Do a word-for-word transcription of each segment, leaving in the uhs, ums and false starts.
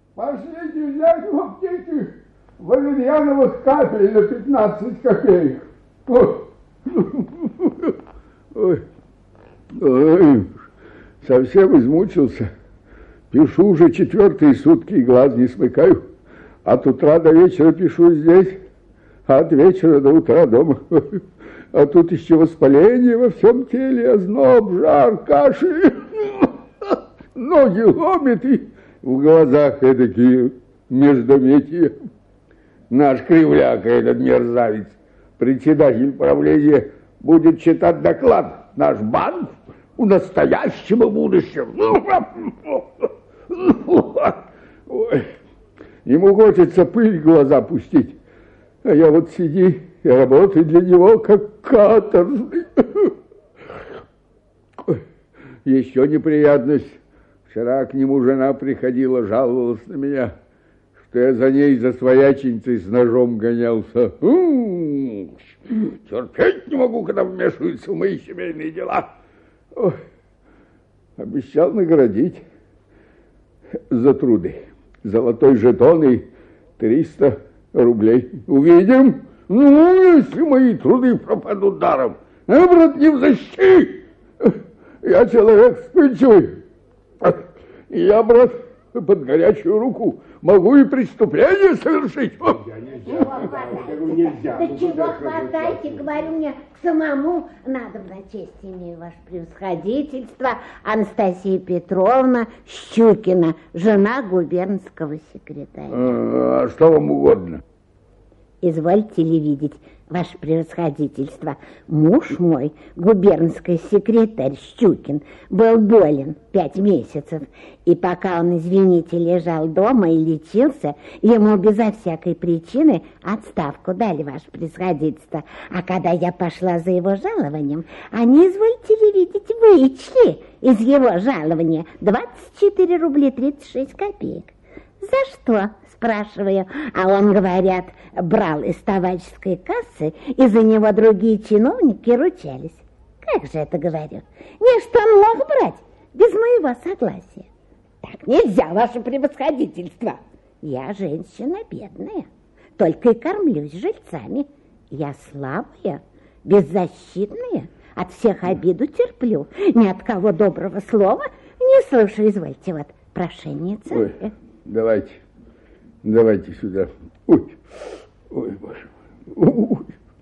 Пошлите взять в аптеке валерьяновых капель на пятнадцать копеек. Ой, ой, совсем измучился. Пишу уже четвертые сутки и глаз не смыкаю. От утра до вечера пишу здесь, а от вечера до утра дома. А тут еще воспаление во всем теле, озноб, жар, кашель. Ноги ломит и в глазах эдакие междометия. Наш кривляка, этот мерзавец, председатель правления, будет читать доклад. Наш банк у настоящего будущего. Ой, ему хочется пыль в глаза пустить. А я вот сиди и работаю для него, как каторжный. Ой, еще неприятность. Вчера к нему жена приходила, жаловалась на меня, что я за ней, за свояченицей с ножом гонялся. У-у-у, терпеть не могу, когда вмешиваются в мои семейные дела. Ой, обещал наградить за труды. Золотой жетон и триста рублей. Увидим? Ну, если мои труды пропадут даром. А, брат, не взыщи. Я человек вспыльчивый. Я, брат, под горячую руку могу и преступление совершить. Нельзя. Да чего хватайте, говорю, мне к самому надо, на честь имею, ваше превосходительство, Анастасия Петровна Щукина, жена губернского секретаря. А, а что вам угодно? Извольте ли видеть, ваше превосходительство, муж мой, губернский секретарь Щукин, был болен пять месяцев, и пока он, извините, лежал дома и лечился, ему безо всякой причины отставку дали, ваше превосходительство. А когда я пошла за его жалованием, они, извольте ли видеть, вычли из его жалования двадцать четыре рубля тридцать шесть копеек. За что? Спрашиваю, а он, говорят, брал из товарищеской кассы, и за него другие чиновники ручались. Как же это, говорю? Не, что он мог брать без моего согласия. Так нельзя, ваше превосходительство. Я женщина бедная, только и кормлюсь жильцами. Я слабая, беззащитная, от всех обиду терплю, ни от кого доброго слова не слышу. Извольте, вот, прошенница. Ой, давайте. Давайте сюда. Ой, ой, боже мой. Ой.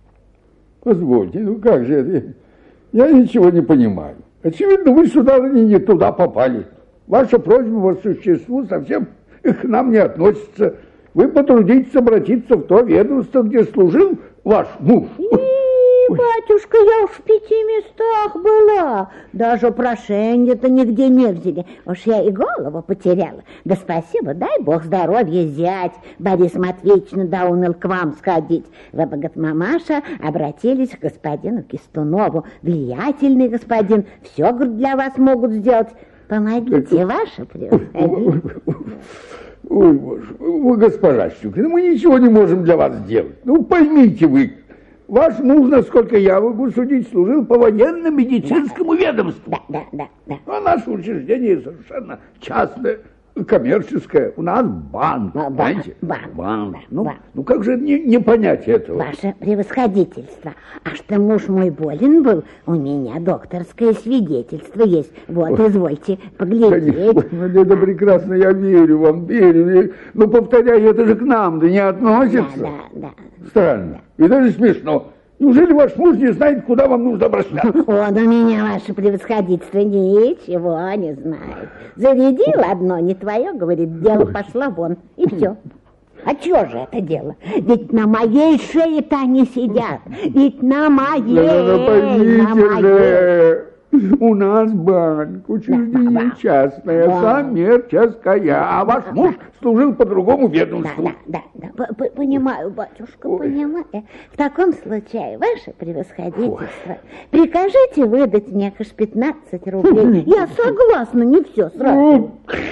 Позвольте, ну как же это? Я ничего не понимаю. Очевидно, вы, сударыня, не туда попали. Ваша просьба по существу совсем к нам не относится. Вы потрудитесь обратиться в то ведомство, где служил ваш муж. И, батюшка, я уж в пяти местах была. Даже прошение-то нигде не взяли. Уж я и голову потеряла. Да спасибо, дай бог здоровья, зять. Борис Матвеевич надоумил к вам сходить. Вы бы, говорит, мамаша, обратились к господину Кистунову. Влиятельный господин. Все, говорит, для вас могут сделать. Помогите, ваше превосходительство. Ой, боже, вы, госпожа Щукина, мы ничего не можем для вас сделать. Ну, поймите вы, ваш муж, насколько я могу судить, служил по военно-медицинскому да, ведомству. Да, да, да, да. А наше учреждение совершенно частное, коммерческое. У нас банк, а, понимаете? Банк, банк. Да, ну, банк. ну, как же не, не понять этого? Ваше превосходительство, а что муж мой болен был, у меня докторское свидетельство есть. Вот, ой, извольте поглядеть. Ой, ну, это прекрасно, я верю вам, верю. верю. Но, повторяю, это же к нам-то не относится. Да, да, да. Странно. И даже смешно. Неужели ваш муж не знает, куда вам нужно обращаться? Он у меня, ваше превосходительство, ничего не знает. Зарядил одно, не твое, говорит, дело пошло вон, и все. А чего же это дело? Ведь на моей шее-то они сидят. Ведь на моей, да, поймите на моей. Же. У нас банк, учреждение да, частное, да. коммерческое, а ваш муж служил по другому ведомству. Да, да, да, да. Понимаю, батюшка, Ой. понимаю. В таком случае, ваше превосходительство, Ой. прикажите выдать мне аж пятнадцать рублей. Я согласна, не все сразу.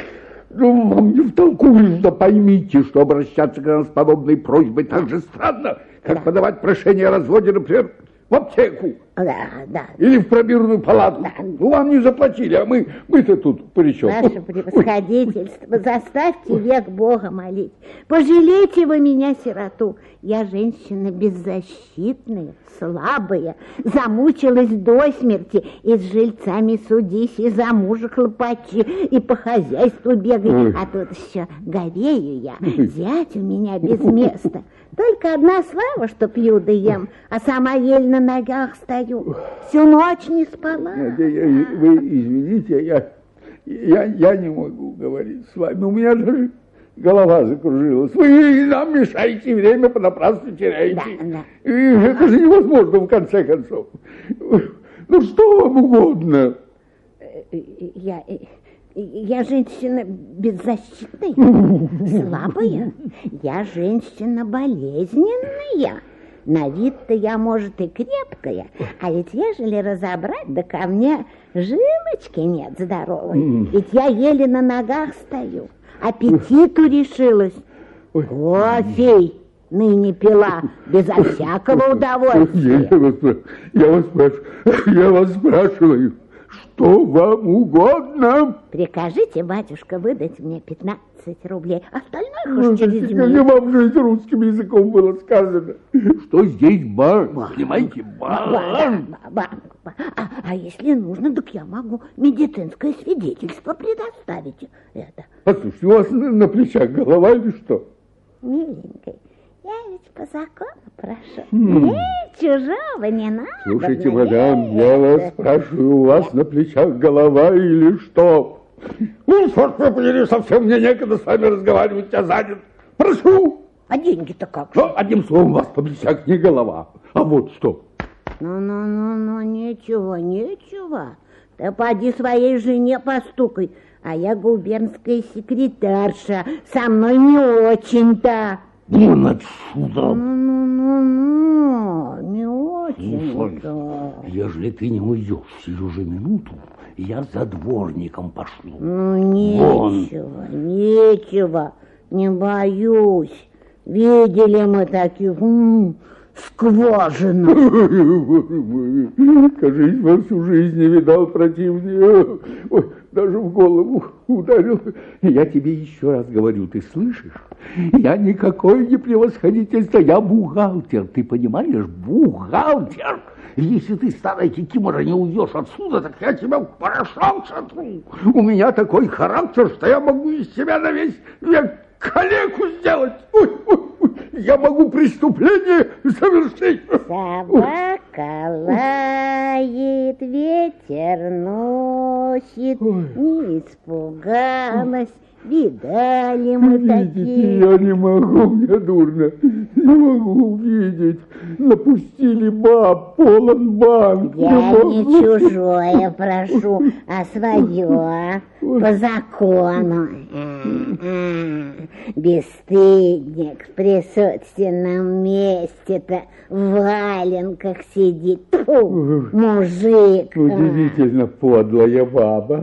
Ну, вам не втолкуешь, да поймите, что обращаться к нам с подобной просьбой так же странно, как да. подавать прошение о разводе, например, в аптеку. Да, да. Или в пробирную палату. Да. Ну, вам не заплатили, а мы, мы-то тут при чем? Ваше превосходительство, заставьте век Бога молить. Пожалейте вы меня, сироту. Я женщина беззащитная, слабая, замучилась до смерти. И с жильцами судись, и за мужа хлопачи, и по хозяйству бегай. Ой. А тут еще говею я, зять у меня без места. Только одна слава, что пью да ем, а сама еле на ногах стою. Всю ночь не спала. Вы извините, я, я, я не могу говорить с вами. У меня даже голова закружилась. Вы нам мешаете, время понапрасну теряете. Да, да. И это же невозможно, в конце концов. Ну, что вам угодно? Я... Я женщина беззащитная, слабая. Я женщина болезненная. На вид-то я, может, и крепкая, а ведь ежели разобрать, да ко мне жилочки нет здоровой. Ведь я еле на ногах стою, аппетиту решилась. Кофе ныне пила, безо всякого удовольствия. Я вас, я вас спрашиваю, я вас спрашиваю. Что вам угодно? Прикажите, батюшка, выдать мне пятнадцать рублей. Остальное хоть через месяц. Не вам же это русским языком было сказано. Что здесь банк, банк. Понимаете, банк. банк, банк, банк. А, а если нужно, так я могу медицинское свидетельство предоставить. Это. Послушайте, у вас на, на плечах голова или что? Миленькая, я ведь по закону прошу. Мне чужого не надо. Слушайте, мадам, я вас спрашиваю, у вас на плечах голова или что? Ну, черт побери, совсем мне некогда с вами разговаривать, я занят. Прошу. А деньги-то как? Ну, одним словом, у вас по плечах не голова, а вот что. Ну-ну-ну-ну, ничего, ничего. Ты поди своей жене постукай, а я губернская секретарша, со мной не очень-то. Вон отсюда. Ну-ну-ну-ну, не очень-то. Ну, ежели ты не уйдешь сию же минуту, я за дворником пошлю. Ну, нечего, Вон. нечего, не боюсь. Видели мы таких, м-м, скважину. Кажись, во всю жизнь не видал противнее. Ой, даже в голову ударил. Я тебе еще раз говорю, ты слышишь? Я никакой не превосходительство, я бухгалтер, ты понимаешь? Бухгалтер. Если ты, старая кикимора, не уйдешь отсюда, так я тебя в порошок сотру. У меня такой характер, что я могу из себя на весь век калеку сделать. Ой, ой, ой. Я могу преступление совершить. Собака лает, ветер носит, ой. Не испугалась. Видали мы Видите, такие. Я не могу, мне дурно. Не могу увидеть. Напустили баб, полон банк. Я не, не чужое прошу, а свое. По закону. А-а-а. Бесстыдник в присутственном месте-то в валенках сидит. Фу, мужик. Удивительно подлая баба.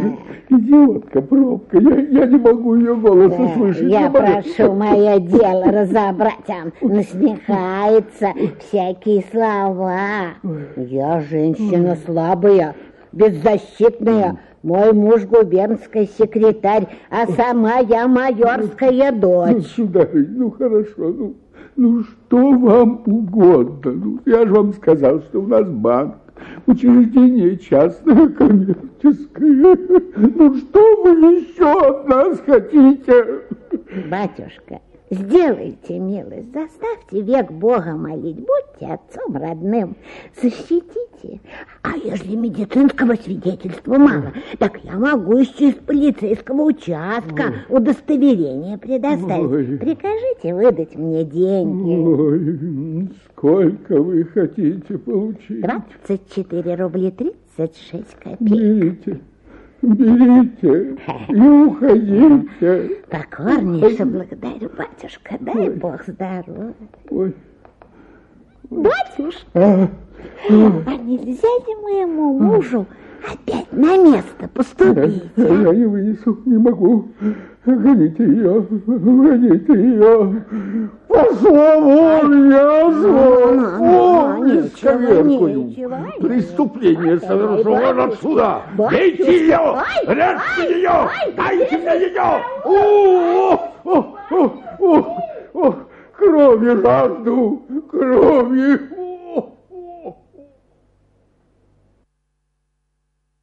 Идиотка, пробка. Я, я не могу ее голоса да, слышать. Я прошу мое дело разобрать. Он насмехается, всякие слова. Я женщина слабая, беззащитная. Мой муж губернский секретарь, а сама я майорская дочь. Ну, сударь, ну хорошо, ну, ну что вам угодно. Ну, я же вам сказал, что у нас банк, учреждение частное, коммерческое. Ну что вы еще от нас хотите? Батюшка, сделайте милость, заставьте век Бога молить, будьте отцом родным, защитите. А если медицинского свидетельства мало, так я могу еще из полицейского участка Ой. удостоверение предоставить. Ой. Прикажите выдать мне деньги. Ой, сколько вы хотите получить? двадцать четыре рубля тридцать шесть копеек. Берите. Берите и уходите. Покорнейше благодарю, батюшка. Дай Ой. Бог здоровья. Ой. Батюшка. А, А нельзя ли моему мужу опять на место поступить? Я, я не вынесу, не могу. Гоните ее, гоните ее. Пошла вон, я вон, исковеркую. Преступление совершено отсюда. Бейте ее, режьте ее, дайте мне ее. О, о, о, о, крови жажду, крови.